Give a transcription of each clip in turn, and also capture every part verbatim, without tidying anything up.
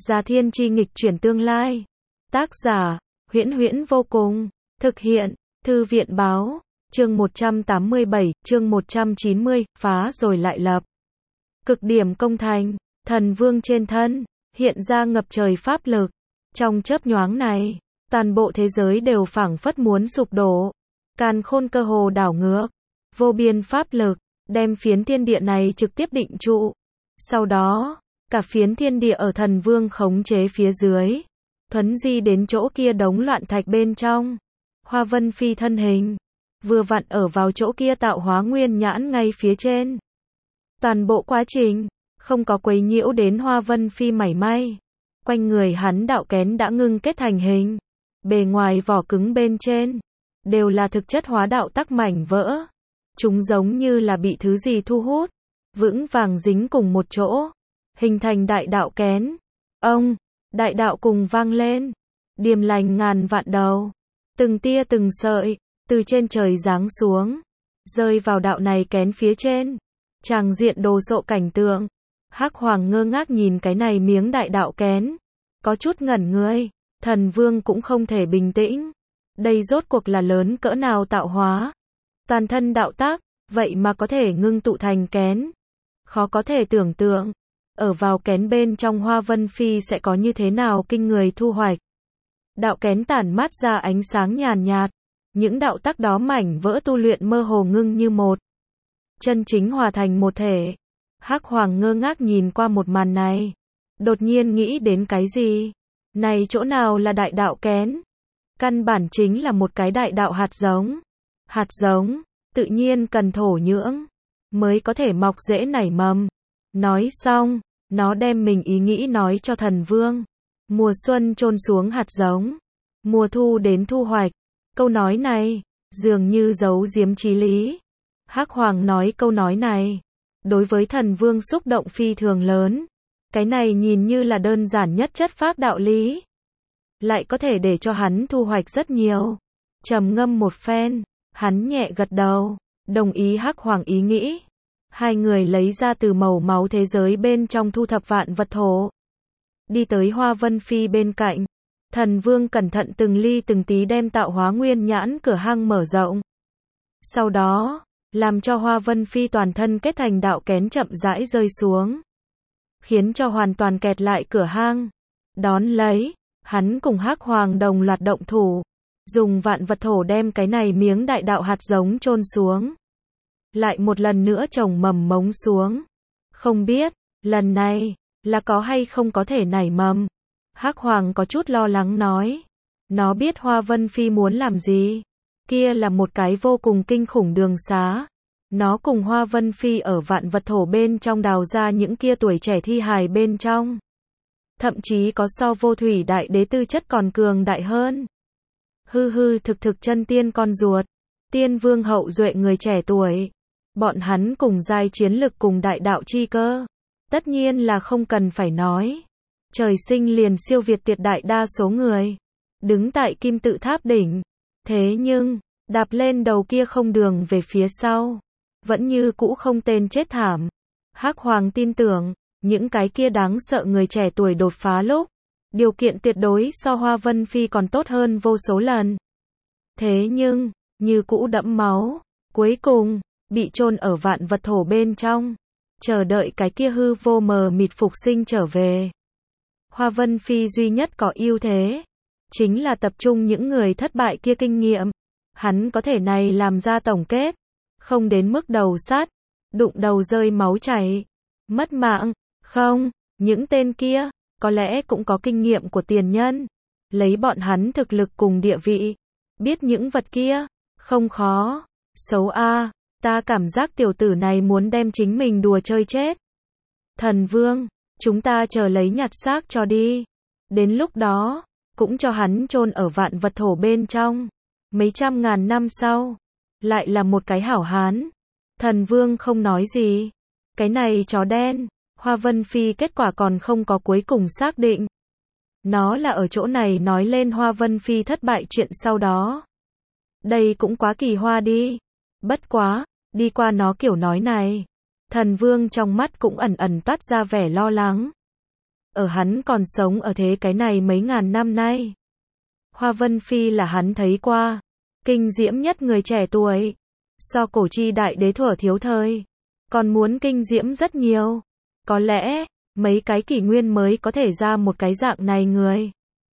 Già Thiên Chi nghịch chuyển tương lai. Tác giả, Huyễn Huyễn vô cùng. Thực hiện, Thư viện báo. Chương một trăm tám mươi bảy, chương một trăm chín mươi, phá rồi lại lập. Cực điểm công thành, thần vương trên thân, hiện ra ngập trời pháp lực. Trong chớp nhoáng này, toàn bộ thế giới đều phảng phất muốn sụp đổ. Càn khôn cơ hồ đảo ngược. Vô biên pháp lực, đem phiến thiên địa này trực tiếp định trụ. Sau đó, cả phiến thiên địa ở thần vương khống chế phía dưới, thuấn di đến chỗ kia đống loạn thạch bên trong. Hoa Vân Phi thân hình, vừa vặn ở vào chỗ kia tạo hóa nguyên nhãn ngay phía trên. Toàn bộ quá trình, không có quấy nhiễu đến Hoa Vân Phi mảy may. Quanh người hắn đạo kén đã ngưng kết thành hình. Bề ngoài vỏ cứng bên trên, đều là thực chất hóa đạo tắc mảnh vỡ. Chúng giống như là bị thứ gì thu hút, vững vàng dính cùng một chỗ, hình thành đại đạo kén. Ông, đại đạo cùng vang lên, điềm lành ngàn vạn đầu, từng tia từng sợi, từ trên trời giáng xuống, rơi vào đạo này kén phía trên. Tràng diện đồ sộ cảnh tượng. Hắc Hoàng ngơ ngác nhìn cái này miếng đại đạo kén, có chút ngẩn người. Thần vương cũng không thể bình tĩnh. Đây rốt cuộc là lớn cỡ nào tạo hóa? Toàn thân đạo tác, vậy mà có thể ngưng tụ thành kén. Khó có thể tưởng tượng, ở vào kén bên trong Hoa Vân Phi sẽ có như thế nào kinh người thu hoạch. Đạo kén tản mát ra ánh sáng nhàn nhạt, những đạo tác đó mảnh vỡ tu luyện mơ hồ ngưng như một, chân chính hòa thành một thể. Hắc Hoàng ngơ ngác nhìn qua một màn này, đột nhiên nghĩ đến cái gì? Này chỗ nào là đại đạo kén? Căn bản chính là một cái đại đạo hạt giống. Hạt giống, tự nhiên cần thổ nhưỡng, mới có thể mọc rễ nảy mầm. Nói xong, nó đem mình ý nghĩ nói cho thần vương. Mùa xuân chôn xuống hạt giống, mùa thu đến thu hoạch. Câu nói này, dường như giấu giếm chí lý. Hắc Hoàng nói câu nói này, đối với thần vương xúc động phi thường lớn. Cái này nhìn như là đơn giản nhất chất phác đạo lý, lại có thể để cho hắn thu hoạch rất nhiều. Trầm ngâm một phen, hắn nhẹ gật đầu, đồng ý Hắc Hoàng ý nghĩ. Hai người lấy ra từ màu máu thế giới bên trong thu thập vạn vật thổ. Đi tới Hoa Vân Phi bên cạnh. Thần vương cẩn thận từng ly từng tí đem tạo hóa nguyên nhãn cửa hang mở rộng. Sau đó, làm cho Hoa Vân Phi toàn thân kết thành đạo kén chậm rãi rơi xuống, khiến cho hoàn toàn kẹt lại cửa hang. Đón lấy, hắn cùng Hắc Hoàng đồng loạt động thủ, dùng vạn vật thổ đem cái này miếng đại đạo hạt giống chôn xuống. Lại một lần nữa trồng mầm mống xuống. Không biết, lần này, là có hay không có thể nảy mầm. Hắc Hoàng có chút lo lắng nói. Nó biết Hoa Vân Phi muốn làm gì. Kia là một cái vô cùng kinh khủng đường xá. Nó cùng Hoa Vân Phi ở vạn vật thổ bên trong đào ra những kia tuổi trẻ thi hài bên trong. Thậm chí có so vô thủy đại đế tư chất còn cường đại hơn. Hư hư thực thực chân tiên con ruột. Tiên vương hậu duệ người trẻ tuổi. Bọn hắn cùng giai chiến lực cùng đại đạo chi cơ. Tất nhiên là không cần phải nói. Trời sinh liền siêu việt tuyệt đại đa số người. Đứng tại kim tự tháp đỉnh. Thế nhưng, đạp lên đầu kia không đường về phía sau. Vẫn như cũ không tên chết thảm. Hắc Hoàng tin tưởng, những cái kia đáng sợ người trẻ tuổi đột phá lúc, điều kiện tuyệt đối so Hoa Vân Phi còn tốt hơn vô số lần. Thế nhưng, như cũ đẫm máu, cuối cùng, bị chôn ở vạn vật thổ bên trong, chờ đợi cái kia hư vô mờ mịt phục sinh trở về. Hoa Vân Phi duy nhất có ưu thế, chính là tập trung những người thất bại kia kinh nghiệm. Hắn có thể này làm ra tổng kết, không đến mức đầu sát, đụng đầu rơi máu chảy, mất mạng. Không, những tên kia, có lẽ cũng có kinh nghiệm của tiền nhân. Lấy bọn hắn thực lực cùng địa vị, biết những vật kia, không khó. Xấu a, ta cảm giác tiểu tử này muốn đem chính mình đùa chơi chết. Thần vương, chúng ta chờ lấy nhặt xác cho đi. Đến lúc đó, cũng cho hắn chôn ở vạn vật thổ bên trong. Mấy trăm ngàn năm sau, lại là một cái hảo hán. Thần vương không nói gì. Cái này chó đen, Hoa Vân Phi kết quả còn không có cuối cùng xác định. Nó là ở chỗ này nói lên Hoa Vân Phi thất bại chuyện sau đó. Đây cũng quá kỳ hoa đi. Bất quá, đi qua nó kiểu nói này, thần vương trong mắt cũng ẩn ẩn toát ra vẻ lo lắng. ở hắn còn sống ở thế cái này mấy ngàn năm nay. Hoa Vân Phi là hắn thấy qua, kinh diễm nhất người trẻ tuổi, so cổ chi đại đế thuở thiếu thời, còn muốn kinh diễm rất nhiều. Có lẽ, mấy cái kỷ nguyên mới có thể ra một cái dạng này người.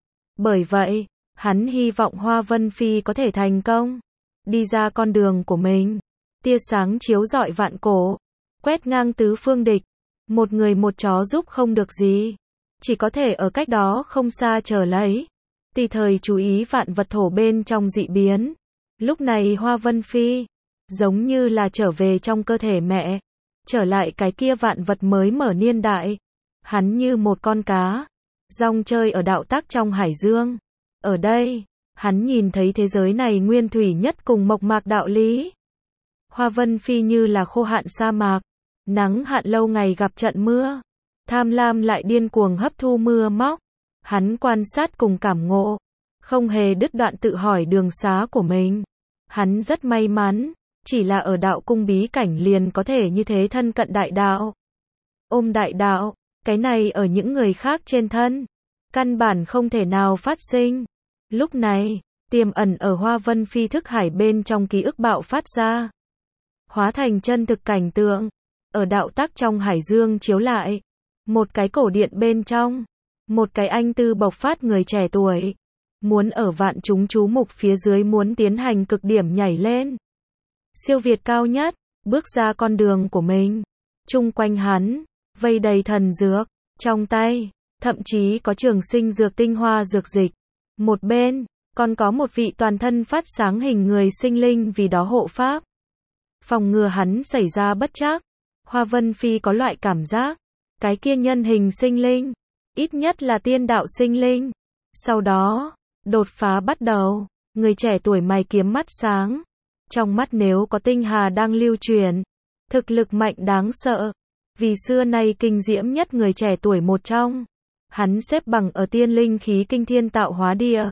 Bởi vậy, hắn hy vọng Hoa Vân Phi có thể thành công, đi ra con đường của mình. Tia sáng chiếu rọi vạn cổ, quét ngang tứ phương địch, một người một chó giúp không được gì, chỉ có thể ở cách đó không xa chờ lấy, tùy thời chú ý vạn vật thổ bên trong dị biến. Lúc này Hoa Vân Phi, giống như là trở về trong cơ thể mẹ, trở lại cái kia vạn vật mới mở niên đại. Hắn như một con cá, rong chơi ở đạo tắc trong hải dương. Ở đây, hắn nhìn thấy thế giới này nguyên thủy nhất cùng mộc mạc đạo lý. Hoa Vân Phi như là khô hạn sa mạc, nắng hạn lâu ngày gặp trận mưa, tham lam lại điên cuồng hấp thu mưa móc. Hắn quan sát cùng cảm ngộ, không hề đứt đoạn tự hỏi đường xá của mình. Hắn rất may mắn, chỉ là ở đạo cung bí cảnh liền có thể như thế thân cận đại đạo. Ôm đại đạo, cái này ở những người khác trên thân, căn bản không thể nào phát sinh. Lúc này, tiềm ẩn ở Hoa Vân Phi thức hải bên trong ký ức bạo phát ra, hóa thành chân thực cảnh tượng, ở đạo tắc trong hải dương chiếu lại. Một cái cổ điện bên trong, một cái anh tư bộc phát người trẻ tuổi, muốn ở vạn chúng chú mục phía dưới muốn tiến hành cực điểm nhảy lên. Siêu việt cao nhất, bước ra con đường của mình. Chung quanh hắn, vây đầy thần dược, trong tay, thậm chí có trường sinh dược tinh hoa dược dịch. Một bên, còn có một vị toàn thân phát sáng hình người sinh linh vì đó hộ pháp. Phòng ngừa hắn xảy ra bất trắc. Hoa Vân Phi có loại cảm giác, cái kia nhân hình sinh linh, ít nhất là tiên đạo sinh linh. Sau đó, đột phá bắt đầu, người trẻ tuổi mày kiếm mắt sáng. Trong mắt nếu có tinh hà đang lưu truyền, thực lực mạnh đáng sợ. Vì xưa nay kinh diễm nhất người trẻ tuổi một trong, hắn xếp bằng ở tiên linh khí kinh thiên tạo hóa địa.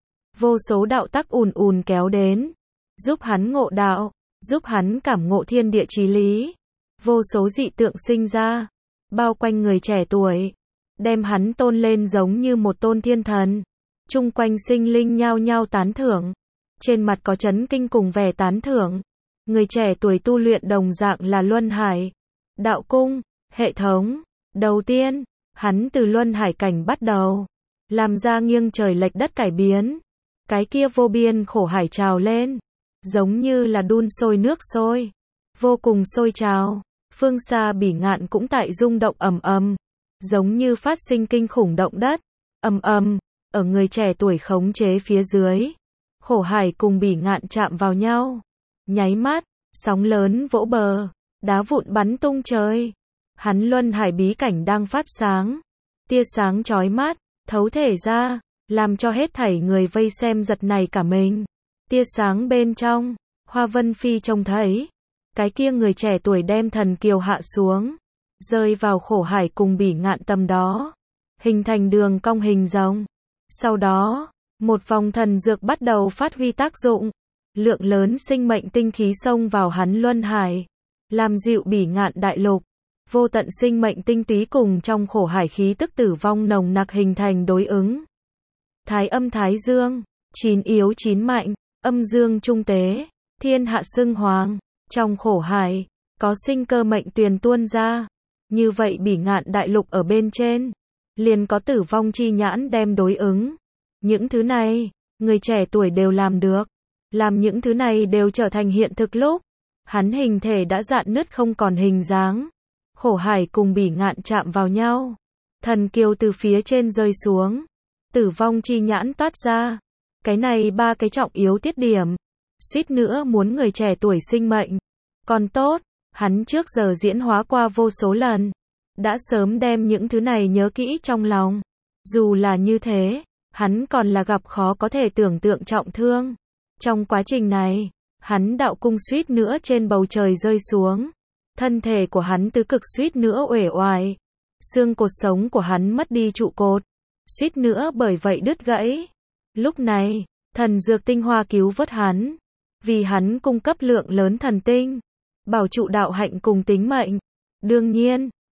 Vô số đạo tắc ùn ùn kéo đến, giúp hắn ngộ đạo, giúp hắn cảm ngộ thiên địa chí lý. Vô số dị tượng sinh ra, bao quanh người trẻ tuổi, đem hắn tôn lên giống như một tôn thiên thần. Chung quanh sinh linh nhao nhao tán thưởng, trên mặt có chấn kinh cùng vẻ tán thưởng. Người trẻ tuổi tu luyện đồng dạng là luân hải, đạo cung, hệ thống. Đầu tiên, hắn từ luân hải cảnh bắt đầu, làm ra nghiêng trời lệch đất cải biến. Cái kia vô biên khổ hải trào lên, giống như là đun sôi nước sôi, vô cùng sôi trào. Phương xa bỉ ngạn cũng tại rung động ầm ầm, giống như phát sinh kinh khủng động đất. Ầm ầm, ở người trẻ tuổi khống chế phía dưới, khổ hải cùng bỉ ngạn chạm vào nhau. Nháy mắt, sóng lớn vỗ bờ, đá vụn bắn tung trời. Hắn luân hải bí cảnh đang phát sáng, tia sáng chói mắt, thấu thể ra, làm cho hết thảy người vây xem giật nảy cả mình. Tia sáng bên trong, Hoa Vân Phi trông thấy, cái kia người trẻ tuổi đem thần kiều hạ xuống, rơi vào khổ hải cùng bỉ ngạn tầm đó, hình thành đường cong hình rồng. Sau đó, một vòng thần dược bắt đầu phát huy tác dụng, lượng lớn sinh mệnh tinh khí xông vào hắn luân hải, làm dịu bỉ ngạn đại lục. Vô tận sinh mệnh tinh túy cùng trong khổ hải khí tức tử vong nồng nặc hình thành đối ứng. Thái âm thái dương, chín yếu chín mạnh, âm dương trung tế, thiên hạ xưng hoàng. Trong khổ hải, có sinh cơ mệnh tuyền tuôn ra. Như vậy bỉ ngạn đại lục ở bên trên, liền có tử vong chi nhãn đem đối ứng. Những thứ này, người trẻ tuổi đều làm được. Làm những thứ này đều trở thành hiện thực lúc, hắn hình thể đã rạn nứt không còn hình dáng. Khổ hải cùng bỉ ngạn chạm vào nhau. Thần kiều từ phía trên rơi xuống. Tử vong chi nhãn toát ra. Cái này ba cái trọng yếu tiết điểm. Suýt nữa muốn người trẻ tuổi sinh mệnh. Còn tốt, hắn trước giờ diễn hóa qua vô số lần. Đã sớm đem những thứ này nhớ kỹ trong lòng. Dù là như thế, hắn còn là gặp khó có thể tưởng tượng trọng thương. Trong quá trình này, hắn đạo cung suýt nữa trên bầu trời rơi xuống. Thân thể của hắn tứ cực suýt nữa uể oải. Xương cột sống của hắn mất đi trụ cột. Suýt nữa bởi vậy đứt gãy. Lúc này, thần dược tinh hoa cứu vớt hắn. Vì hắn cung cấp lượng lớn thần tinh, bảo trụ đạo hạnh cùng tính mệnh. Đương nhiên,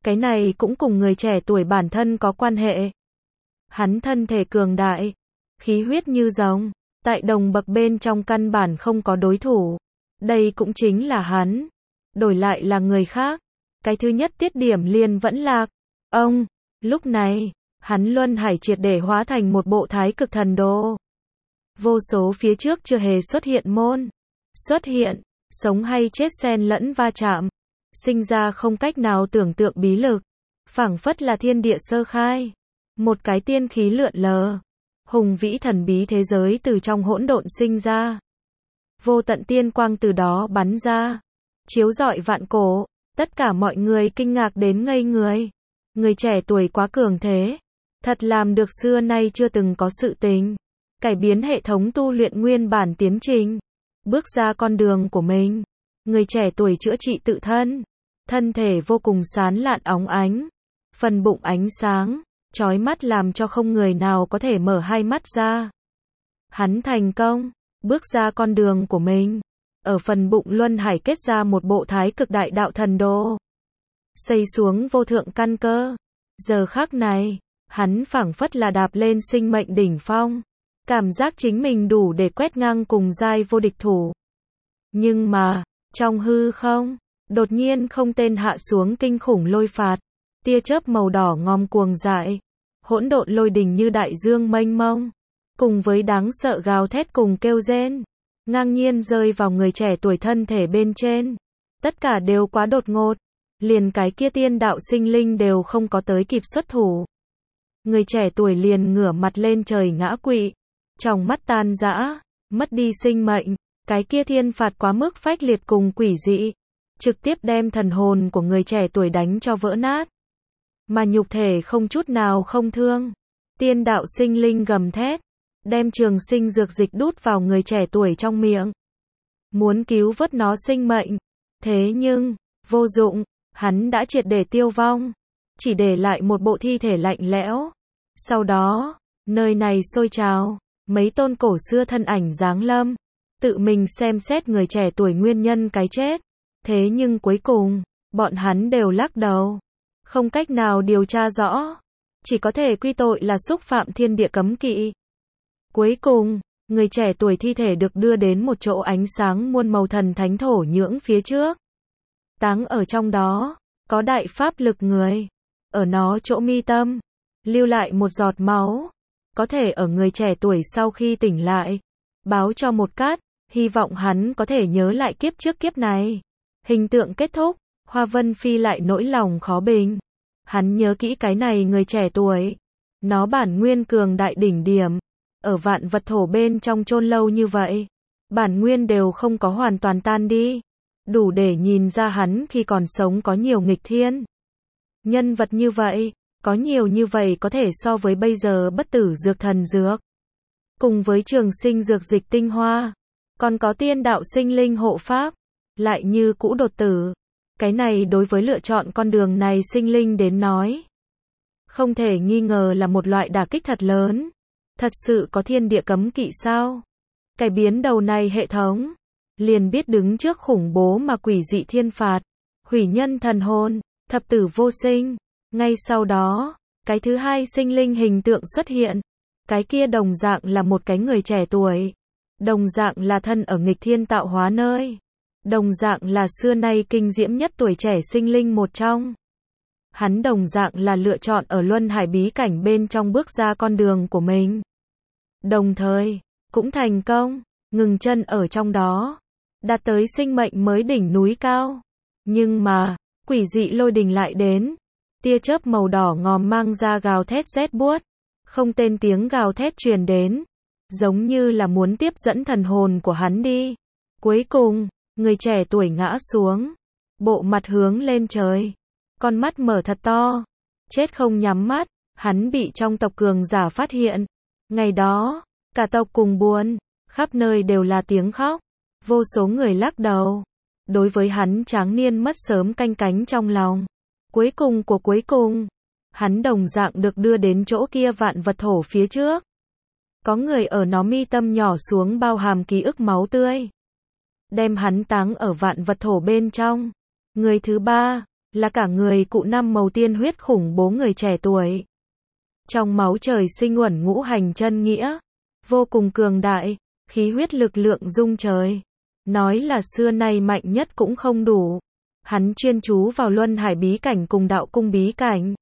Cái này cũng cùng người trẻ tuổi bản thân có quan hệ. Hắn thân thể cường đại, khí huyết như rồng, tại đồng bậc bên trong căn bản không có đối thủ. Đây cũng chính là hắn. Đổi lại là người khác, cái thứ nhất tiết điểm liền vẫn lạc. Ông, lúc này, hắn luân hải triệt để hóa thành một bộ thái cực thần đồ. Vô số phía trước chưa hề xuất hiện môn. Xuất hiện, sống hay chết xen lẫn va chạm. Sinh ra không cách nào tưởng tượng bí lực. Phảng phất là thiên địa sơ khai. Một cái tiên khí lượn lờ. Hùng vĩ thần bí thế giới từ trong hỗn độn sinh ra. Vô tận tiên quang từ đó bắn ra. Chiếu rọi vạn cổ. Tất cả mọi người kinh ngạc đến ngây người. Người trẻ tuổi quá cường thế. Thật làm được xưa nay chưa từng có sự tình. Cải biến hệ thống tu luyện nguyên bản tiến trình. Bước ra con đường của mình. Người trẻ tuổi chữa trị tự thân. Thân thể vô cùng sáng lạn óng ánh. Phần bụng ánh sáng, chói mắt làm cho không người nào có thể mở hai mắt ra. Hắn thành công, bước ra con đường của mình. Ở phần bụng luân hải kết ra một bộ thái cực đại đạo thần đồ. Xây xuống vô thượng căn cơ. Giờ khắc này, hắn phảng phất là đạp lên sinh mệnh đỉnh phong. Cảm giác chính mình đủ để quét ngang cùng giai vô địch thủ. Nhưng mà, trong hư không, đột nhiên không tên hạ xuống kinh khủng lôi phạt. Tia chớp màu đỏ ngòm cuồng dại. Hỗn độn lôi đình như đại dương mênh mông. Cùng với đáng sợ gào thét cùng kêu rên. Ngang nhiên rơi vào người trẻ tuổi thân thể bên trên. Tất cả đều quá đột ngột. Liền cái kia tiên đạo sinh linh đều không có tới kịp xuất thủ. Người trẻ tuổi liền ngửa mặt lên trời ngã quỵ. Trong mắt tan rã, mất đi sinh mệnh. Cái kia thiên phạt quá mức phách liệt cùng quỷ dị. Trực tiếp đem thần hồn của người trẻ tuổi đánh cho vỡ nát. Mà nhục thể không chút nào không thương. Tiên đạo sinh linh gầm thét. Đem trường sinh dược dịch đút vào người trẻ tuổi trong miệng. Muốn cứu vớt nó sinh mệnh. Thế nhưng, vô dụng, hắn đã triệt để tiêu vong. Chỉ để lại một bộ thi thể lạnh lẽo. Sau đó, nơi này sôi trào. Mấy tôn cổ xưa thân ảnh giáng lâm. Tự mình xem xét người trẻ tuổi nguyên nhân cái chết. Thế nhưng cuối cùng, bọn hắn đều lắc đầu. Không cách nào điều tra rõ. Chỉ có thể quy tội là xúc phạm thiên địa cấm kỵ. Cuối cùng, người trẻ tuổi thi thể được đưa đến một chỗ ánh sáng muôn màu thần thánh thổ nhưỡng phía trước. Táng ở trong đó, có đại pháp lực người. Ở nó chỗ mi tâm, lưu lại một giọt máu. Có thể ở người trẻ tuổi sau khi tỉnh lại, báo cho một cát, hy vọng hắn có thể nhớ lại kiếp trước kiếp này. Hình tượng kết thúc, Hoa Vân Phi lại nỗi lòng khó bình. Hắn nhớ kỹ cái này người trẻ tuổi. Nó bản nguyên cường đại đỉnh điểm. Ở vạn vật thổ bên trong chôn lâu như vậy. Bản nguyên đều không có hoàn toàn tan đi. Đủ để nhìn ra hắn khi còn sống có nhiều nghịch thiên. Nhân vật như vậy, có nhiều như vậy có thể so với bây giờ bất tử dược thần dược. Cùng với trường sinh dược dịch tinh hoa. Còn có tiên đạo sinh linh hộ pháp. Lại như cũ đột tử. Cái này đối với lựa chọn con đường này sinh linh đến nói. Không thể nghi ngờ là một loại đả kích thật lớn. Thật sự có thiên địa cấm kỵ sao? Cái biến đầu này hệ thống. Liền biết đứng trước khủng bố mà quỷ dị thiên phạt. Hủy nhân thần hồn, thập tử vô sinh. Ngay sau đó, cái thứ hai sinh linh hình tượng xuất hiện. Cái kia đồng dạng là một cái người trẻ tuổi. Đồng dạng là thân ở nghịch thiên tạo hóa nơi. Đồng dạng là xưa nay kinh diễm nhất tuổi trẻ sinh linh một trong. Hắn đồng dạng là lựa chọn ở luân hải bí cảnh bên trong bước ra con đường của mình. Đồng thời, cũng thành công, ngừng chân ở trong đó. Đạt tới sinh mệnh mới đỉnh núi cao. Nhưng mà, quỷ dị lôi đình lại đến. Tia chớp màu đỏ ngòm mang ra gào thét rét buốt. Không tên tiếng gào thét truyền đến. Giống như là muốn tiếp dẫn thần hồn của hắn đi. Cuối cùng, người trẻ tuổi ngã xuống. Bộ mặt hướng lên trời. Con mắt mở thật to. Chết không nhắm mắt. Hắn bị trong tộc cường giả phát hiện. Ngày đó, cả tộc cùng buồn. Khắp nơi đều là tiếng khóc. Vô số người lắc đầu. Đối với hắn tráng niên mất sớm canh cánh trong lòng. Cuối cùng của cuối cùng, hắn đồng dạng được đưa đến chỗ kia vạn vật thổ phía trước. Có người ở nó mi tâm nhỏ xuống bao hàm ký ức máu tươi. Đem hắn táng ở vạn vật thổ bên trong. Người thứ ba, là cả người cụ năm màu tiên huyết khủng bố người trẻ tuổi. Trong máu trời sinh uẩn ngũ hành chân nghĩa, vô cùng cường đại, khí huyết lực lượng rung trời. Nói là xưa nay mạnh nhất cũng không đủ. Hắn chuyên chú vào luân hải bí cảnh cùng đạo cung bí cảnh.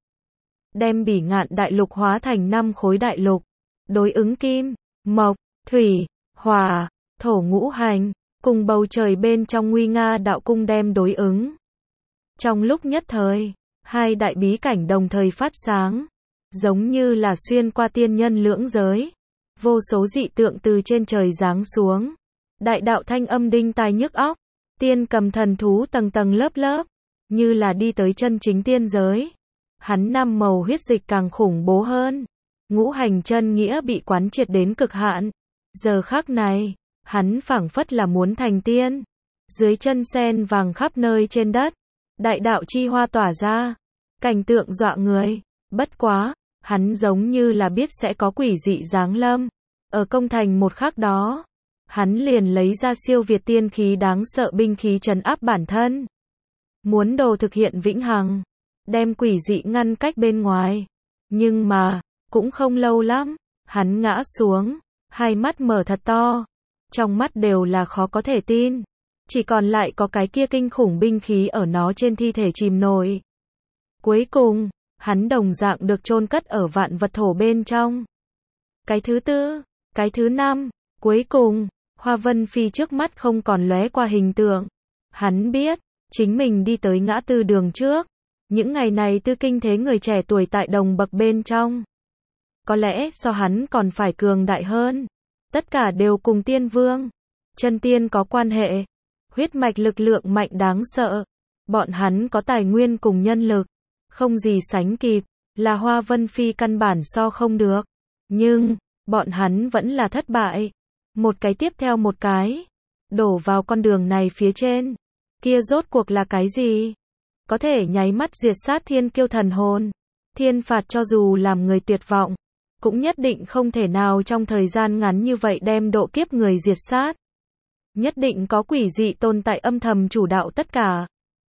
Đem bỉ ngạn đại lục hóa thành năm khối đại lục. Đối ứng kim, mộc, thủy, hỏa, thổ ngũ hành, cùng bầu trời bên trong nguy nga đạo cung đem đối ứng. Trong lúc nhất thời, hai đại bí cảnh đồng thời phát sáng, giống như là xuyên qua tiên nhân lưỡng giới. Vô số dị tượng từ trên trời giáng xuống. Đại đạo thanh âm đinh tai nhức óc, tiên cầm thần thú tầng tầng lớp lớp, như là đi tới chân chính tiên giới. Hắn năm màu huyết dịch càng khủng bố hơn. Ngũ hành chân nghĩa bị quán triệt đến cực hạn. Giờ khắc này, hắn phảng phất là muốn thành tiên. Dưới chân sen vàng khắp nơi trên đất, đại đạo chi hoa tỏa ra, cảnh tượng dọa người. Bất quá, hắn giống như là biết sẽ có quỷ dị giáng lâm. Ở công thành một khắc đó, hắn liền lấy ra siêu việt tiên khí đáng sợ binh khí trấn áp bản thân. Muốn đồ thực hiện vĩnh hằng, đem quỷ dị ngăn cách bên ngoài. Nhưng mà, cũng không lâu lắm, hắn ngã xuống, hai mắt mở thật to. Trong mắt đều là khó có thể tin. Chỉ còn lại có cái kia kinh khủng binh khí ở nó trên thi thể chìm nổi. Cuối cùng, hắn đồng dạng được chôn cất ở vạn vật thổ bên trong. Cái thứ tư, cái thứ năm, cuối cùng, Hoa Vân Phi trước mắt không còn lóe qua hình tượng. Hắn biết, chính mình đi tới ngã tư đường trước. Những ngày này tư kinh thế người trẻ tuổi tại đồng bậc bên trong. Có lẽ so hắn còn phải cường đại hơn. Tất cả đều cùng tiên vương, chân tiên có quan hệ. Huyết mạch lực lượng mạnh đáng sợ. Bọn hắn có tài nguyên cùng nhân lực. Không gì sánh kịp, là Hoa Vân Phi căn bản so không được. Nhưng, bọn hắn vẫn là thất bại. Một cái tiếp theo một cái. Đổ vào con đường này phía trên. Kia rốt cuộc là cái gì? Có thể nháy mắt diệt sát thiên kiêu thần hồn. Thiên phạt cho dù làm người tuyệt vọng, cũng nhất định không thể nào trong thời gian ngắn như vậy đem độ kiếp người diệt sát. Nhất định có quỷ dị tồn tại âm thầm chủ đạo tất cả.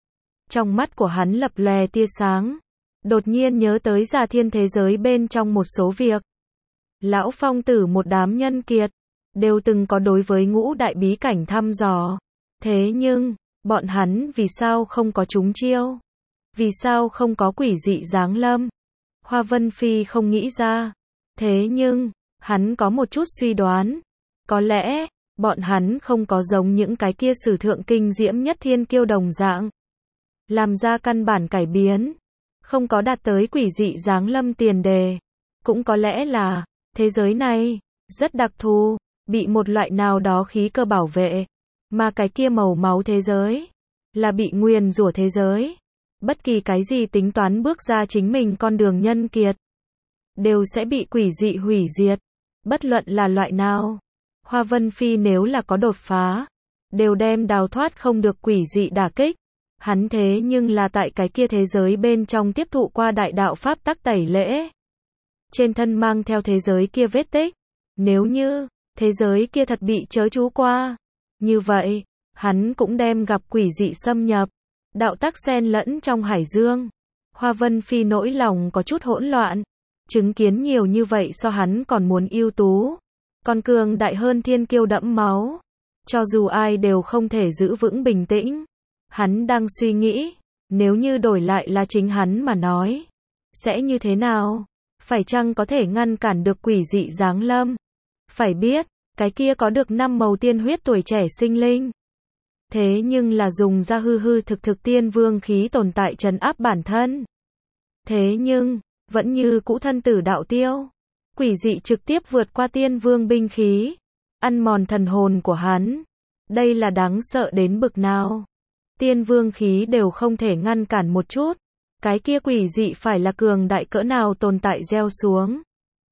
Trong mắt của hắn lập lòe tia sáng. Đột nhiên nhớ tới Già Thiên thế giới bên trong một số việc. Lão Phong Tử một đám nhân kiệt, đều từng có đối với ngũ đại bí cảnh thăm dò. Thế nhưng, bọn hắn vì sao không có trúng chiêu? Vì sao không có quỷ dị giáng lâm? Hoa Vân Phi không nghĩ ra. Thế nhưng, hắn có một chút suy đoán. Có lẽ, bọn hắn không có giống những cái kia sử thượng kinh diễm nhất thiên kiêu đồng dạng. Làm ra căn bản cải biến. Không có đạt tới quỷ dị giáng lâm tiền đề. Cũng có lẽ là, thế giới này, rất đặc thù, bị một loại nào đó khí cơ bảo vệ. Mà cái kia màu máu thế giới, là bị nguyền rủa thế giới. Bất kỳ cái gì tính toán bước ra chính mình con đường nhân kiệt, đều sẽ bị quỷ dị hủy diệt. Bất luận là loại nào. Hoa Vân Phi nếu là có đột phá, đều đem đào thoát không được quỷ dị đả kích. Hắn thế nhưng là tại cái kia thế giới bên trong tiếp thụ qua đại đạo pháp tắc tẩy lễ. Trên thân mang theo thế giới kia vết tích. Nếu như, thế giới kia thật bị chớ chú qua. Như vậy, hắn cũng đem gặp quỷ dị xâm nhập. Đạo tắc xen lẫn trong hải dương. Hoa Vân Phi nỗi lòng có chút hỗn loạn. Chứng kiến nhiều như vậy so hắn còn muốn ưu tú. Còn cường đại hơn thiên kiêu đẫm máu. Cho dù ai đều không thể giữ vững bình tĩnh. Hắn đang suy nghĩ, nếu như đổi lại là chính hắn mà nói, sẽ như thế nào? Phải chăng có thể ngăn cản được quỷ dị giáng lâm? Phải biết, cái kia có được năm màu tiên huyết tuổi trẻ sinh linh. Thế nhưng là dùng ra hư hư thực thực tiên vương khí tồn tại trấn áp bản thân. Thế nhưng, vẫn như cũ thân tử đạo tiêu. Quỷ dị trực tiếp vượt qua tiên vương binh khí, ăn mòn thần hồn của hắn. Đây là đáng sợ đến bực nào? Tiên vương khí đều không thể ngăn cản một chút. Cái kia quỷ dị phải là cường đại cỡ nào tồn tại gieo xuống.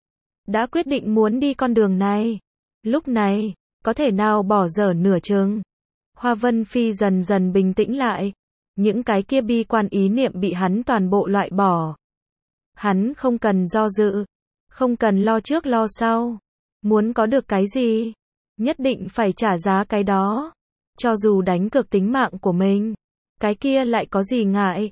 Đã quyết định muốn đi con đường này. Lúc này, có thể nào bỏ dở nửa chừng. Hoa Vân Phi dần dần bình tĩnh lại. Những cái kia bi quan ý niệm bị hắn toàn bộ loại bỏ. Hắn không cần do dự. Không cần lo trước lo sau. Muốn có được cái gì? Nhất định phải trả giá cái đó. Cho dù đánh cược tính mạng của mình, cái kia lại có gì ngại.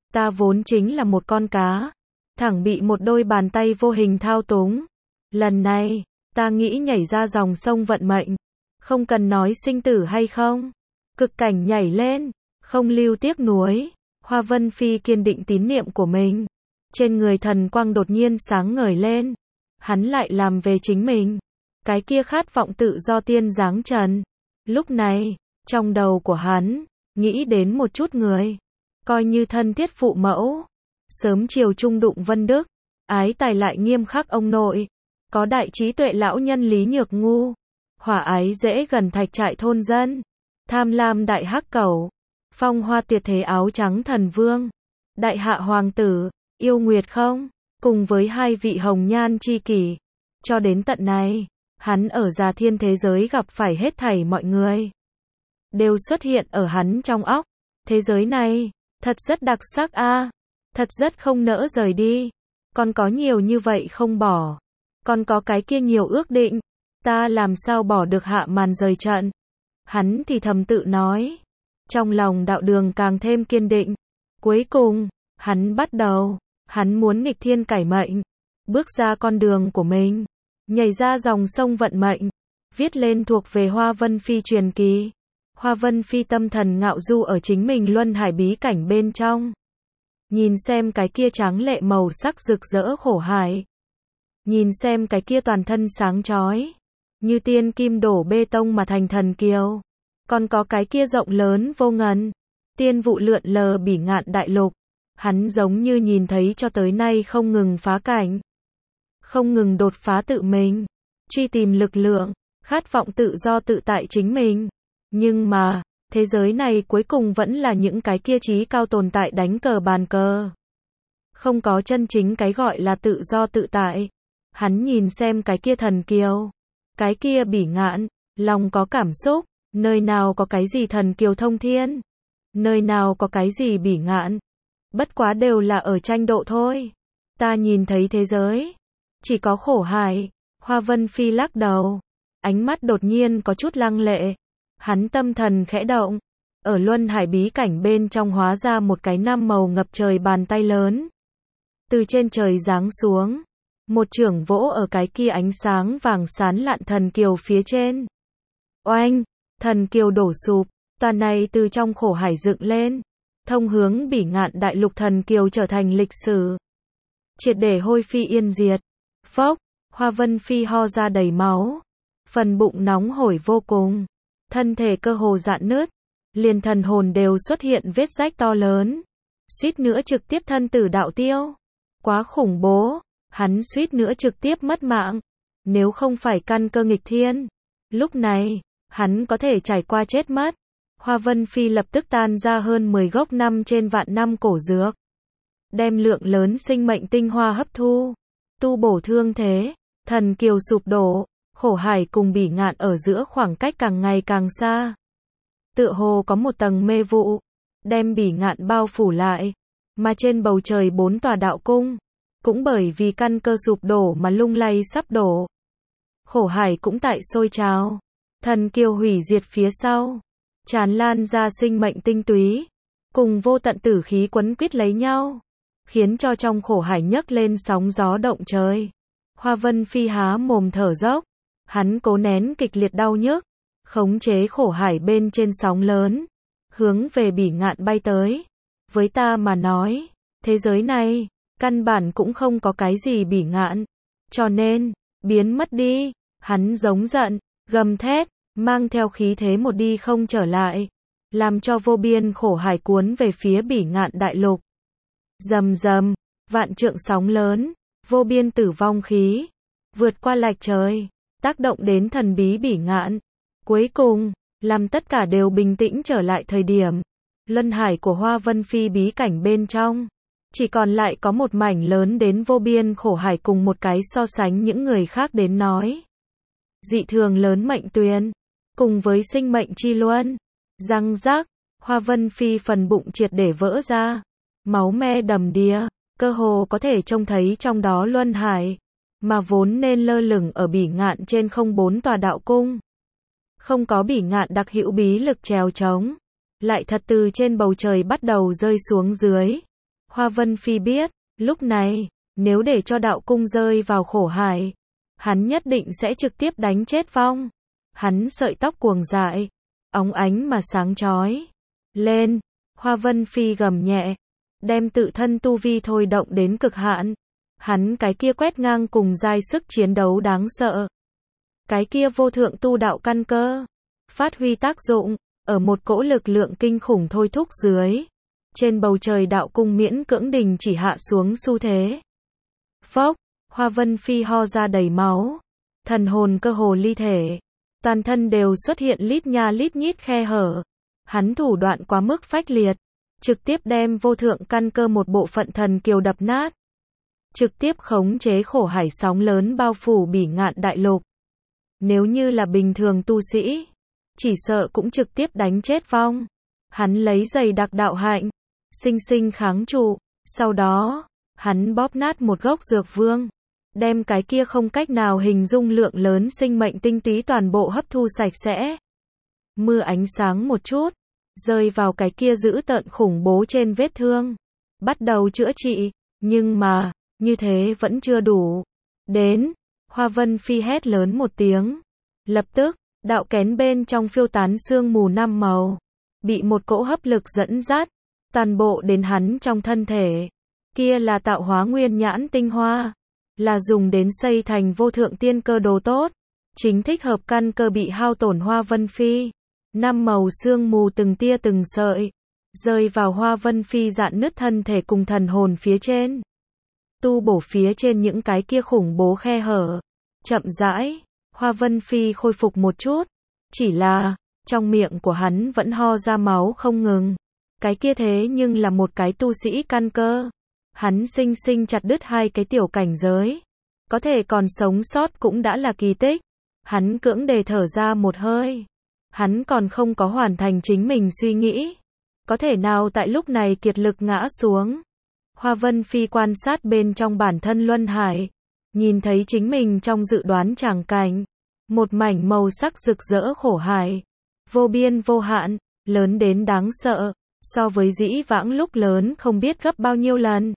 Ta vốn chính là một con cá, thẳng bị một đôi bàn tay vô hình thao túng. Lần này, ta nghĩ nhảy ra dòng sông vận mệnh, không cần nói sinh tử hay không, cực cảnh nhảy lên, không lưu tiếc nuối. Hoa Vân Phi kiên định tín niệm của mình, trên người thần quang đột nhiên sáng ngời lên, hắn lại làm về chính mình, cái kia khát vọng tự do tiên dáng trần. Lúc này, trong đầu của hắn, nghĩ đến một chút người, coi như thân thiết phụ mẫu, sớm chiều trung đụng Vân Đức, ái tài lại nghiêm khắc ông nội, có đại trí tuệ lão nhân Lý Nhược Ngu, hỏa ái dễ gần thạch trại thôn dân, tham lam đại hắc cẩu, phong hoa tuyệt thế áo trắng thần vương, đại hạ hoàng tử, yêu nguyệt không, cùng với hai vị hồng nhan chi kỷ. Cho đến tận này, hắn ở già thiên thế giới gặp phải hết thảy mọi người, đều xuất hiện ở hắn trong óc. Thế giới này, thật rất đặc sắc a, thật rất không nỡ rời đi. Còn có nhiều như vậy không bỏ, còn có cái kia nhiều ước định, ta làm sao bỏ được hạ màn rời trận. Hắn thì thầm tự nói, trong lòng đạo đường càng thêm kiên định. Cuối cùng, hắn bắt đầu, hắn muốn nghịch thiên cải mệnh, bước ra con đường của mình, nhảy ra dòng sông vận mệnh, viết lên thuộc về Hoa Vân Phi truyền kỳ. Hoa Vân Phi tâm thần ngạo du ở chính mình luân hải bí cảnh bên trong, nhìn xem cái kia tráng lệ màu sắc rực rỡ khổ hải, nhìn xem cái kia toàn thân sáng chói, như tiên kim đổ bê tông mà thành thần kiều, còn có cái kia rộng lớn vô ngần, tiên vụ lượn lờ bỉ ngạn đại lục. Hắn giống như nhìn thấy cho tới nay không ngừng phá cảnh, không ngừng đột phá tự mình, truy tìm lực lượng, khát vọng tự do tự tại chính mình. Nhưng mà, thế giới này cuối cùng vẫn là những cái kia trí cao tồn tại đánh cờ bàn cờ. Không có chân chính cái gọi là tự do tự tại. Hắn nhìn xem cái kia thần kiều, cái kia bỉ ngạn, lòng có cảm xúc, nơi nào có cái gì thần kiều thông thiên, nơi nào có cái gì bỉ ngạn. Bất quá đều là ở tranh độ thôi. Ta nhìn thấy thế giới, chỉ có khổ hải. Hoa Vân Phi lắc đầu, ánh mắt đột nhiên có chút lăng lệ. Hắn tâm thần khẽ động, ở luân hải bí cảnh bên trong hóa ra một cái năm màu ngập trời bàn tay lớn. Từ trên trời giáng xuống, một chưởng vỗ ở cái kia ánh sáng vàng sán lạn thần kiều phía trên. Oanh, thần kiều đổ sụp, toàn này từ trong khổ hải dựng lên, thông hướng bỉ ngạn đại lục thần kiều trở thành lịch sử, triệt để hôi phi yên diệt. Phốc, Hoa Vân Phi ho ra đầy máu, phần bụng nóng hổi vô cùng, thân thể cơ hồ rạn nứt, liền thần hồn đều xuất hiện vết rách to lớn, suýt nữa trực tiếp thân tử đạo tiêu. Quá khủng bố, hắn suýt nữa trực tiếp mất mạng, nếu không phải căn cơ nghịch thiên, lúc này, hắn có thể trải qua chết mất. Hoa Vân Phi lập tức tan ra hơn mười gốc năm trên vạn năm cổ dược, đem lượng lớn sinh mệnh tinh hoa hấp thu, tu bổ thương thế. Thần kiều sụp đổ, khổ hải cùng bỉ ngạn ở giữa khoảng cách càng ngày càng xa. Tựa hồ có một tầng mê vụ, đem bỉ ngạn bao phủ lại, mà trên bầu trời bốn tòa đạo cung, cũng bởi vì căn cơ sụp đổ mà lung lay sắp đổ. Khổ hải cũng tại sôi trào, thần kiều hủy diệt phía sau, tràn lan ra sinh mệnh tinh túy, cùng vô tận tử khí quấn quýt lấy nhau, khiến cho trong khổ hải nhấc lên sóng gió động trời. Hoa Vân Phi há mồm thở dốc, hắn cố nén kịch liệt đau nhức, khống chế khổ hải bên trên sóng lớn, hướng về bỉ ngạn bay tới. Với ta mà nói, thế giới này, căn bản cũng không có cái gì bỉ ngạn, cho nên, biến mất đi. Hắn giống giận, gầm thét, mang theo khí thế một đi không trở lại, làm cho vô biên khổ hải cuốn về phía bỉ ngạn đại lục. Rầm rầm, vạn trượng sóng lớn, vô biên tử vong khí, vượt qua lạch trời, tác động đến thần bí bỉ ngạn. Cuối cùng, làm tất cả đều bình tĩnh trở lại thời điểm, luân hải của Hoa Vân Phi bí cảnh bên trong, chỉ còn lại có một mảnh lớn đến vô biên khổ hải cùng một cái so sánh những người khác đến nói. Dị thường lớn mệnh tuyền, cùng với sinh mệnh chi luân. Răng rác, Hoa Vân Phi phần bụng triệt để vỡ ra, máu me đầm đìa, cơ hồ có thể trông thấy trong đó luân hải, mà vốn nên lơ lửng ở bỉ ngạn trên không bốn tòa đạo cung. Không có bỉ ngạn đặc hữu bí lực trèo trống, lại thật từ trên bầu trời bắt đầu rơi xuống dưới, Hoa Vân Phi biết, lúc này, nếu để cho đạo cung rơi vào khổ hải, hắn nhất định sẽ trực tiếp đánh chết vong. Hắn sợi tóc cuồng dại, óng ánh mà sáng chói. Lên, Hoa Vân Phi gầm nhẹ, đem tự thân tu vi thôi động đến cực hạn. Hắn cái kia quét ngang cùng giai sức chiến đấu đáng sợ. Cái kia vô thượng tu đạo căn cơ, phát huy tác dụng, ở một cỗ lực lượng kinh khủng thôi thúc dưới. Trên bầu trời đạo cung miễn cưỡng đình chỉ hạ xuống xu thế. Phốc, Hoa Vân Phi ho ra đầy máu. Thần hồn cơ hồ ly thể. Toàn thân đều xuất hiện lít nha lít nhít khe hở. Hắn thủ đoạn quá mức phách liệt. Trực tiếp đem vô thượng căn cơ một bộ phận thần kiều đập nát. Trực tiếp khống chế khổ hải sóng lớn bao phủ bỉ ngạn đại lục. Nếu như là bình thường tu sĩ, chỉ sợ cũng trực tiếp đánh chết vong. Hắn lấy dày đặc đạo hạnh, sinh sinh kháng trụ. Sau đó, hắn bóp nát một gốc dược vương. Đem cái kia không cách nào hình dung lượng lớn sinh mệnh tinh túy toàn bộ hấp thu sạch sẽ. Mưa ánh sáng một chút, rơi vào cái kia dữ tợn khủng bố trên vết thương. Bắt đầu chữa trị, nhưng mà, như thế vẫn chưa đủ. Đến, Hoa Vân Phi hét lớn một tiếng. Lập tức, đạo kén bên trong phiêu tán sương mù năm màu. Bị một cỗ hấp lực dẫn dắt, toàn bộ đến hắn trong thân thể. Kia là tạo hóa nguyên nhãn tinh hoa. Là dùng đến xây thành vô thượng tiên cơ đồ tốt. Chính thích hợp căn cơ bị hao tổn Hoa Vân Phi. Năm màu sương mù từng tia từng sợi. Rơi vào Hoa Vân Phi dạn nứt thân thể cùng thần hồn phía trên. Tu bổ phía trên những cái kia khủng bố khe hở. Chậm rãi, Hoa Vân Phi khôi phục một chút. Chỉ là, trong miệng của hắn vẫn ho ra máu không ngừng. Cái kia thế nhưng là một cái tu sĩ căn cơ. Hắn sinh sinh chặt đứt hai cái tiểu cảnh giới. Có thể còn sống sót cũng đã là kỳ tích. Hắn cưỡng đề thở ra một hơi. Hắn còn không có hoàn thành chính mình suy nghĩ. Có thể nào tại lúc này kiệt lực ngã xuống. Hoa Vân Phi quan sát bên trong bản thân luân hải. Nhìn thấy chính mình trong dự đoán tràng cảnh. Một mảnh màu sắc rực rỡ khổ hải. Vô biên vô hạn, lớn đến đáng sợ. So với dĩ vãng lúc lớn không biết gấp bao nhiêu lần.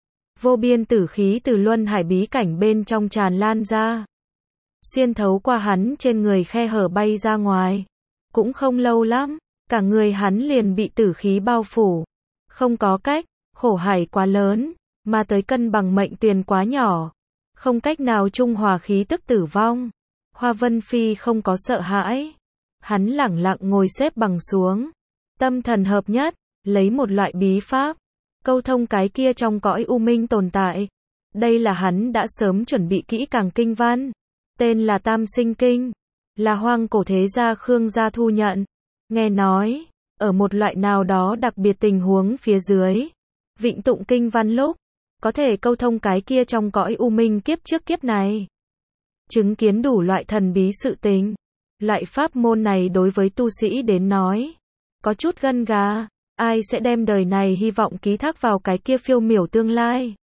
Vô biên tử khí từ luân hải bí cảnh bên trong tràn lan ra. Xuyên thấu qua hắn trên người khe hở bay ra ngoài. Cũng không lâu lắm, cả người hắn liền bị tử khí bao phủ. Không có cách, khổ hải quá lớn, mà tới cân bằng mệnh tuyền quá nhỏ. Không cách nào trung hòa khí tức tử vong. Hoa Vân Phi không có sợ hãi. Hắn lẳng lặng ngồi xếp bằng xuống. Tâm thần hợp nhất, lấy một loại bí pháp. Câu thông cái kia trong cõi u minh tồn tại. Đây là hắn đã sớm chuẩn bị kỹ càng kinh văn. Tên là Tam Sinh Kinh. Là hoang cổ thế gia Khương gia thu nhận. Nghe nói, ở một loại nào đó đặc biệt tình huống phía dưới. Vịnh tụng kinh văn lúc, có thể câu thông cái kia trong cõi u minh kiếp trước kiếp này. Chứng kiến đủ loại thần bí sự tình. Loại pháp môn này đối với tu sĩ đến nói. Có chút gân gà. Ai sẽ đem đời này hy vọng ký thác vào cái kia phiêu miểu tương lai?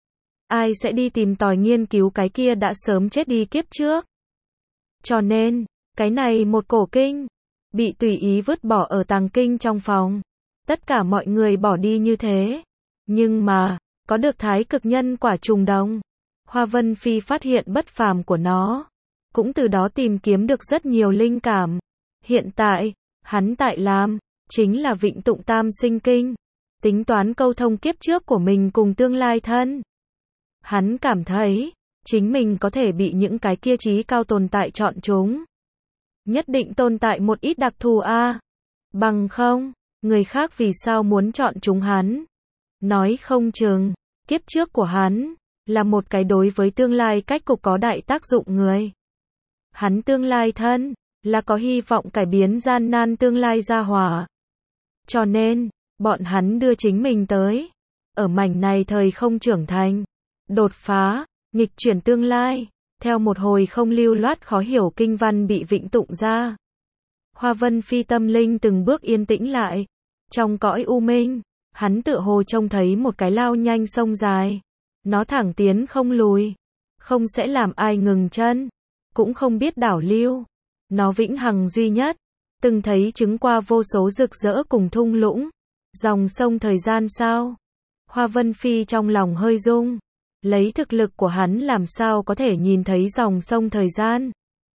Ai sẽ đi tìm tòi nghiên cứu cái kia đã sớm chết đi kiếp trước? Cho nên, cái này một cổ kinh, bị tùy ý vứt bỏ ở tàng kinh trong phòng. Tất cả mọi người bỏ đi như thế. Nhưng mà, có được thái cực nhân quả trùng đồng. Hoa Vân Phi phát hiện bất phàm của nó. Cũng từ đó tìm kiếm được rất nhiều linh cảm. Hiện tại, hắn tại làm, chính là vịnh tụng Tam Sinh Kinh. Tính toán câu thông kiếp trước của mình cùng tương lai thân. Hắn cảm thấy, chính mình có thể bị những cái kia trí cao tồn tại chọn chúng. Nhất định tồn tại một ít đặc thù a à. Bằng không, người khác vì sao muốn chọn chúng hắn. Nói không chừng, kiếp trước của hắn, là một cái đối với tương lai cách cục có đại tác dụng người. Hắn tương lai thân, là có hy vọng cải biến gian nan tương lai gia hỏa. Cho nên, bọn hắn đưa chính mình tới. Ở mảnh này thời không trưởng thành. Đột phá, nghịch chuyển tương lai. Theo một hồi không lưu loát khó hiểu kinh văn bị vịnh tụng ra. Hoa Vân Phi tâm linh từng bước yên tĩnh lại. Trong cõi u minh, hắn tựa hồ trông thấy một cái lao nhanh sông dài. Nó thẳng tiến không lùi. Không sẽ làm ai ngừng chân. Cũng không biết đảo lưu. Nó vĩnh hằng duy nhất. Từng thấy chứng qua vô số rực rỡ cùng thung lũng. Dòng sông thời gian sao? Hoa Vân Phi trong lòng hơi rung. Lấy thực lực của hắn làm sao có thể nhìn thấy dòng sông thời gian?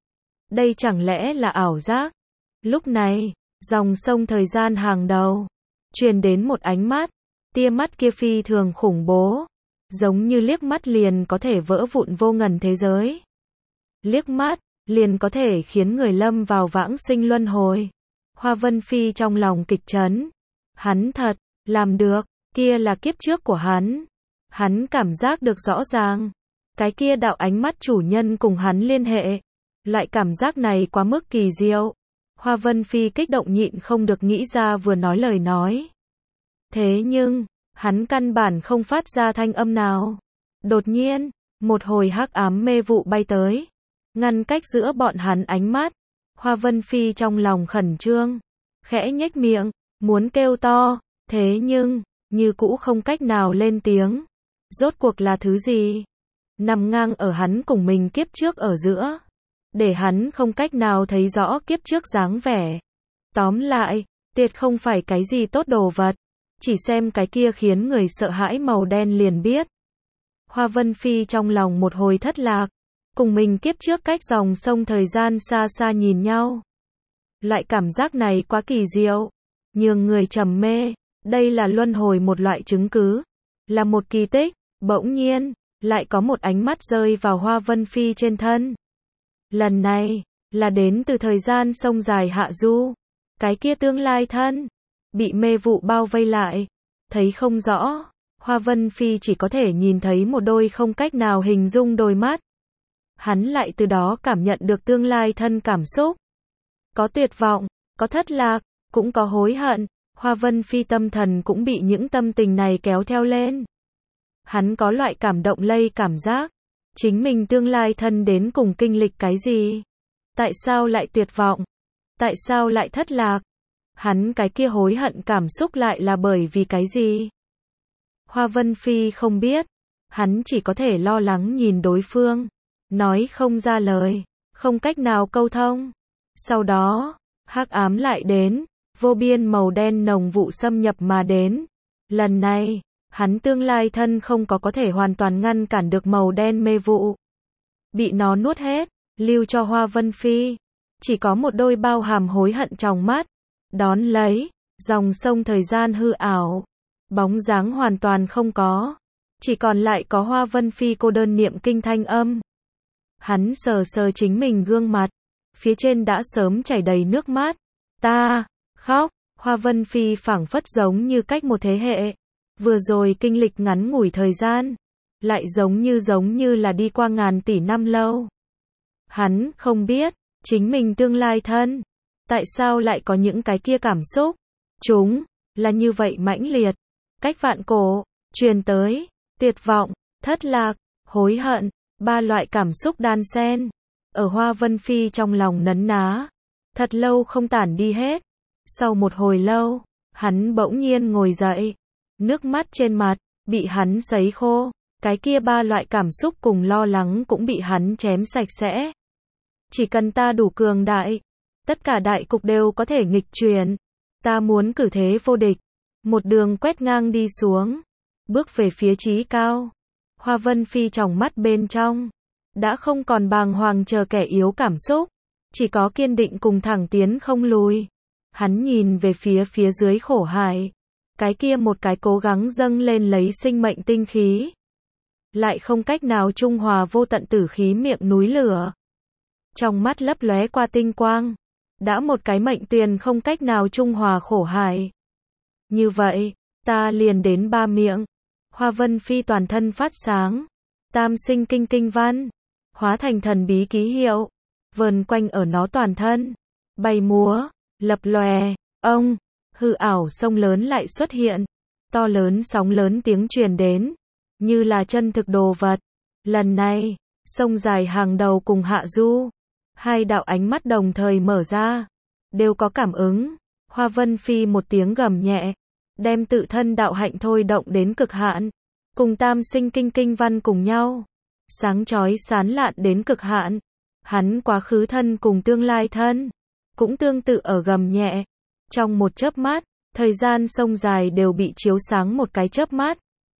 Đây chẳng lẽ là ảo giác? Lúc này, dòng sông thời gian hàng đầu truyền đến một ánh mắt, tia mắt kia phi thường khủng bố, giống như liếc mắt liền có thể vỡ vụn vô ngần thế giới. Liếc mắt liền có thể khiến người lâm vào vãng sinh luân hồi. Hoa Vân Phi trong lòng kịch chấn. Hắn thật làm được, kia là kiếp trước của hắn. Hắn cảm giác được rõ ràng, cái kia đạo ánh mắt chủ nhân cùng hắn liên hệ. Loại cảm giác này quá mức kỳ diệu. Hoa Vân Phi kích động nhịn không được nghĩ ra vừa nói lời nói. Thế nhưng, hắn căn bản không phát ra thanh âm nào. Đột nhiên, một hồi hắc ám mê vụ bay tới, ngăn cách giữa bọn hắn ánh mắt. Hoa Vân Phi trong lòng khẩn trương, khẽ nhếch miệng, muốn kêu to, thế nhưng, như cũ không cách nào lên tiếng. Rốt cuộc là thứ gì? Nằm ngang ở hắn cùng mình kiếp trước ở giữa, để hắn không cách nào thấy rõ kiếp trước dáng vẻ. Tóm lại, tuyệt không phải cái gì tốt đồ vật, chỉ xem cái kia khiến người sợ hãi màu đen liền biết. Hoa Vân Phi trong lòng một hồi thất lạc, cùng mình kiếp trước cách dòng sông thời gian xa xa nhìn nhau. Loại cảm giác này quá kỳ diệu, nhường người trầm mê, đây là luân hồi một loại chứng cứ, là một kỳ tích. Bỗng nhiên, lại có một ánh mắt rơi vào Hoa Vân Phi trên thân. Lần này, là đến từ thời gian sông dài hạ du. Cái kia tương lai thân, bị mê vụ bao vây lại, thấy không rõ. Hoa Vân Phi chỉ có thể nhìn thấy một đôi không cách nào hình dung đôi mắt. Hắn lại từ đó cảm nhận được tương lai thân cảm xúc. Có tuyệt vọng, có thất lạc, cũng có hối hận. Hoa Vân Phi tâm thần cũng bị những tâm tình này kéo theo lên. Hắn có loại cảm động lây cảm giác, chính mình tương lai thân đến cùng kinh lịch cái gì? Tại sao lại tuyệt vọng? Tại sao lại thất lạc? Hắn cái kia hối hận cảm xúc lại là bởi vì cái gì? Hoa Vân Phi không biết, hắn chỉ có thể lo lắng nhìn đối phương, nói không ra lời, không cách nào câu thông. Sau đó, hắc ám lại đến, vô biên màu đen nồng vụ xâm nhập mà đến. Lần này, hắn tương lai thân không có có thể hoàn toàn ngăn cản được màu đen mê vụ. Bị nó nuốt hết, lưu cho Hoa Vân Phi. Chỉ có một đôi bao hàm hối hận trong mắt. Đón lấy, dòng sông thời gian hư ảo. Bóng dáng hoàn toàn không có. Chỉ còn lại có Hoa Vân Phi cô đơn niệm kinh thanh âm. Hắn sờ sờ chính mình gương mặt. Phía trên đã sớm chảy đầy nước mắt. Ta, khóc. Hoa Vân Phi phảng phất giống như cách một thế hệ. Vừa rồi kinh lịch ngắn ngủi thời gian, lại giống như giống như là đi qua ngàn tỷ năm lâu. Hắn không biết, chính mình tương lai thân, tại sao lại có những cái kia cảm xúc. Chúng, là như vậy mãnh liệt, cách vạn cổ, truyền tới, tuyệt vọng, thất lạc, hối hận, ba loại cảm xúc đan xen. Ở Hoa Vân Phi trong lòng nấn ná, thật lâu không tản đi hết. Sau một hồi lâu, hắn bỗng nhiên ngồi dậy. Nước mắt trên mặt, bị hắn sấy khô. Cái kia ba loại cảm xúc cùng lo lắng cũng bị hắn chém sạch sẽ. Chỉ cần ta đủ cường đại, tất cả đại cục đều có thể nghịch chuyển. Ta muốn cử thế vô địch. Một đường quét ngang đi xuống. Bước về phía chí cao. Hoa Vân Phi trong mắt bên trong. Đã không còn bàng hoàng chờ kẻ yếu cảm xúc. Chỉ có kiên định cùng thẳng tiến không lùi. Hắn nhìn về phía phía dưới khổ hải. Cái kia một cái cố gắng dâng lên lấy sinh mệnh tinh khí. Lại không cách nào trung hòa vô tận tử khí miệng núi lửa. Trong mắt lấp lóe qua tinh quang. Đã một cái mệnh tuyền không cách nào trung hòa khổ hải. Như vậy, ta liền đến ba miệng. Hoa Vân Phi toàn thân phát sáng. Tam sinh kinh kinh văn. Hóa thành thần bí ký hiệu. Vờn quanh ở nó toàn thân. Bay múa, lập lòe, ông. Hư ảo sông lớn lại xuất hiện. To lớn sóng lớn tiếng truyền đến. Như là chân thực đồ vật. Lần này, sông dài hàng đầu cùng hạ du. Hai đạo ánh mắt đồng thời mở ra. Đều có cảm ứng. Hoa Vân Phi một tiếng gầm nhẹ. Đem tự thân đạo hạnh thôi động đến cực hạn. Cùng tam sinh kinh kinh văn cùng nhau. Sáng chói sán lạn đến cực hạn. Hắn quá khứ thân cùng tương lai thân. Cũng tương tự ở gầm nhẹ. Trong một chớp mắt, thời gian sông dài đều bị chiếu sáng một cái chớp mắt.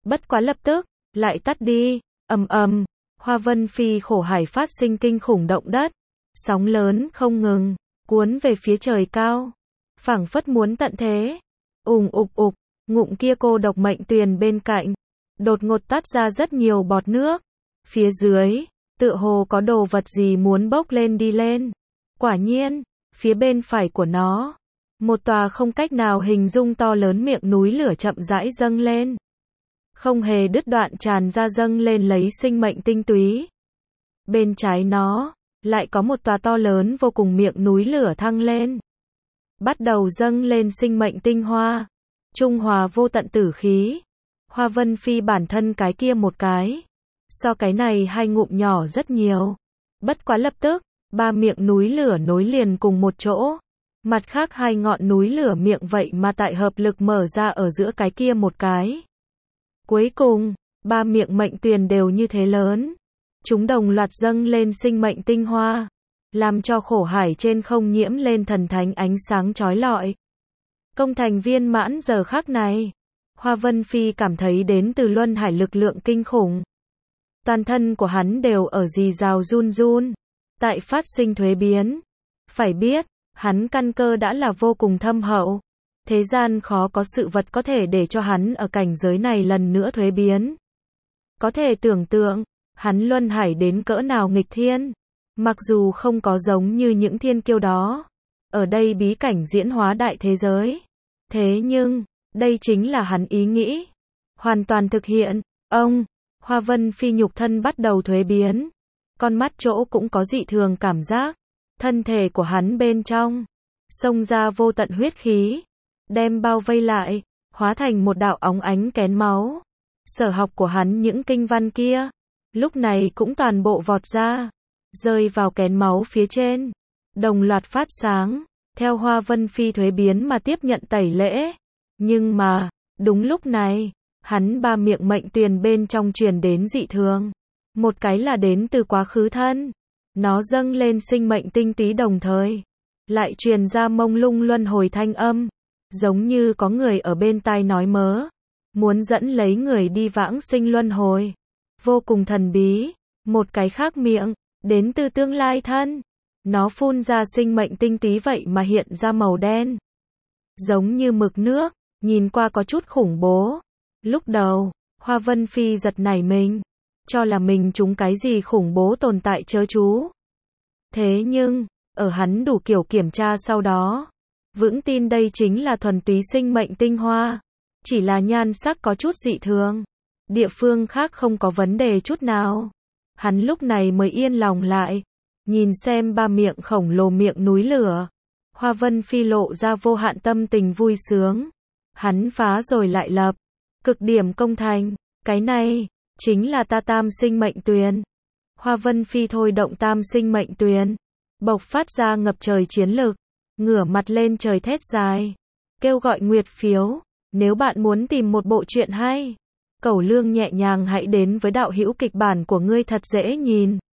Bất quá lập tức, lại tắt đi, ầm ầm, Hoa Vân Phi khổ hải phát sinh kinh khủng động đất, sóng lớn không ngừng, cuốn về phía trời cao, phảng phất muốn tận thế. Ùng ục ục, ngụm kia cô độc mệnh tuyền bên cạnh, đột ngột tắt ra rất nhiều bọt nước, phía dưới, tựa hồ có đồ vật gì muốn bốc lên đi lên. Quả nhiên, phía bên phải của nó, một tòa không cách nào hình dung to lớn miệng núi lửa chậm rãi dâng lên. Không hề đứt đoạn tràn ra dâng lên lấy sinh mệnh tinh túy. Bên trái nó, lại có một tòa to lớn vô cùng miệng núi lửa thăng lên. Bắt đầu dâng lên sinh mệnh tinh hoa, trung hòa vô tận tử khí. Hoa Vân Phi bản thân cái kia một cái, so cái này hai ngụm nhỏ rất nhiều. Bất quá lập tức, ba miệng núi lửa nối liền cùng một chỗ. Mặt khác hai ngọn núi lửa miệng vậy mà tại hợp lực mở ra ở giữa cái kia một cái. Cuối cùng, ba miệng mệnh tuyền đều như thế lớn. Chúng đồng loạt dâng lên sinh mệnh tinh hoa, làm cho khổ hải trên không nhiễm lên thần thánh ánh sáng chói lọi. Công thành viên mãn giờ khắc này, Hoa Vân Phi cảm thấy đến từ luân hải lực lượng kinh khủng. Toàn thân của hắn đều ở rì rào run run, tại phát sinh thuế biến. Phải biết, hắn căn cơ đã là vô cùng thâm hậu. Thế gian khó có sự vật có thể để cho hắn ở cảnh giới này lần nữa thuế biến. Có thể tưởng tượng, hắn luân hải đến cỡ nào nghịch thiên. Mặc dù không có giống như những thiên kiêu đó, ở đây bí cảnh diễn hóa đại thế giới. Thế nhưng, đây chính là hắn ý nghĩ. Hoàn toàn thực hiện, ông, Hoa Vân Phi nhục thân bắt đầu thuế biến. Con mắt chỗ cũng có dị thường cảm giác. Thân thể của hắn bên trong, xông ra vô tận huyết khí, đem bao vây lại, hóa thành một đạo óng ánh kén máu. Sở học của hắn những kinh văn kia, lúc này cũng toàn bộ vọt ra, rơi vào kén máu phía trên, đồng loạt phát sáng, theo Hoa Vân Phi thuế biến mà tiếp nhận tẩy lễ. Nhưng mà, đúng lúc này, hắn ba miệng mệnh tuyền bên trong truyền đến dị thường. Một cái là đến từ quá khứ thân, nó dâng lên sinh mệnh tinh túy đồng thời, lại truyền ra mông lung luân hồi thanh âm, giống như có người ở bên tai nói mớ, muốn dẫn lấy người đi vãng sinh luân hồi. Vô cùng thần bí. Một cái khác miệng, đến từ tương lai thân, nó phun ra sinh mệnh tinh túy vậy mà hiện ra màu đen, giống như mực nước, nhìn qua có chút khủng bố. Lúc đầu, Hoa Vân Phi giật nảy mình, cho là mình trúng cái gì khủng bố tồn tại chớ chú. Thế nhưng, ở hắn đủ kiểu kiểm tra sau đó, vững tin đây chính là thuần túy sinh mệnh tinh hoa, chỉ là nhan sắc có chút dị thường, địa phương khác không có vấn đề chút nào. Hắn lúc này mới yên lòng lại, nhìn xem ba miệng khổng lồ miệng núi lửa. Hoa Vân Phi lộ ra vô hạn tâm tình vui sướng. Hắn phá rồi lại lập, cực điểm công thành, cái này chính là ta tam sinh mệnh tuyền. Hoa Vân Phi thôi động tam sinh mệnh tuyền, bộc phát ra ngập trời chiến lực, ngửa mặt lên trời thét dài, kêu gọi nguyệt phiếu. Nếu bạn muốn tìm một bộ truyện hay, cẩu lương nhẹ nhàng hãy đến với đạo hữu kịch bản của ngươi thật dễ nhìn.